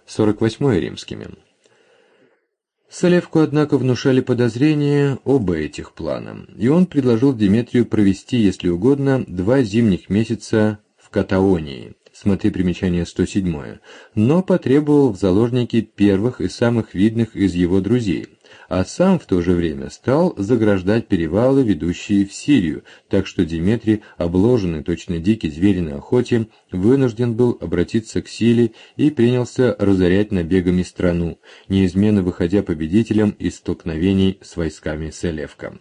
48 римскими. Селевку, однако, внушали подозрения оба этих плана, и он предложил Деметрию провести, если угодно, 2 зимних месяца в Катаонии, смотри примечание 107, но потребовал в заложники первых и самых видных из его друзей, а сам в то же время стал заграждать перевалы, ведущие в Сирию, так что Деметрий, обложенный точно дикий зверь на охоте, вынужден был обратиться к силе и принялся разорять набегами страну, неизменно выходя победителем из столкновений с войсками Селевка.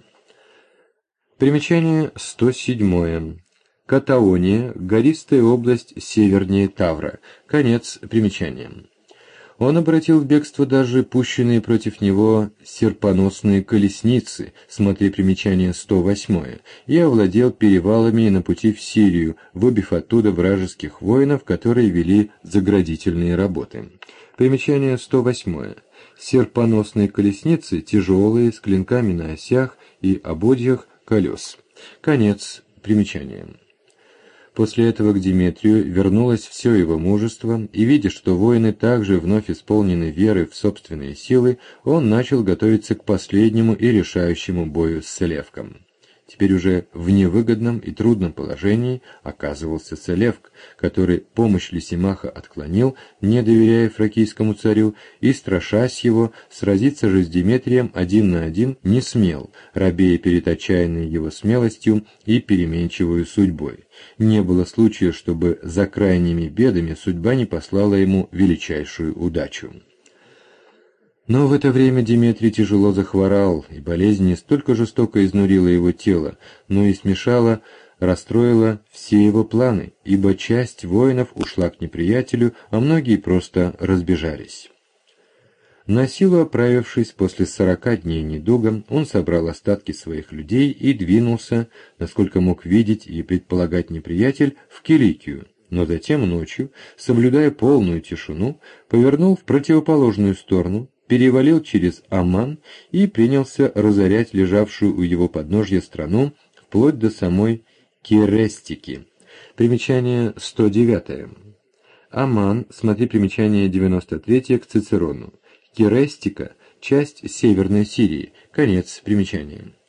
Примечание 107. Катаония, гористая область севернее Тавра. Конец примечания. Он обратил в бегство даже пущенные против него серпоносные колесницы, смотри примечание 108, и овладел перевалами на пути в Сирию, выбив оттуда вражеских воинов, которые вели заградительные работы. Примечание 108. Серпоносные колесницы тяжелые, с клинками на осях и ободьях колес. Конец примечания. После этого к Деметрию вернулось все его мужество, и, видя, что воины также вновь исполнены веры в собственные силы, он начал готовиться к последнему и решающему бою с Селевком. Теперь уже в невыгодном и трудном положении оказывался Селевк, который помощь Лисимаха отклонил, не доверяя фракийскому царю, и, страшась его, сразиться же с Деметрием 1 на 1 не смел, робея перед отчаянной его смелостью и переменчивой судьбой. Не было случая, чтобы за крайними бедами судьба не послала ему величайшую удачу. Но в это время Деметрий тяжело захворал, и болезнь не столько жестоко изнурила его тело, но и смешала, расстроила все его планы, ибо часть воинов ушла к неприятелю, а многие просто разбежались. Насилу оправившись после 40 дней недуга, он собрал остатки своих людей и двинулся, насколько мог видеть и предполагать неприятель, в Киликию, но затем ночью, соблюдая полную тишину, повернул в противоположную сторону, перевалил через Амман и принялся разорять лежавшую у его подножья страну вплоть до самой Керестики. Примечание 109. Амман, смотри примечание 93 к Цицерону. Керестика – часть Северной Сирии. Конец примечания.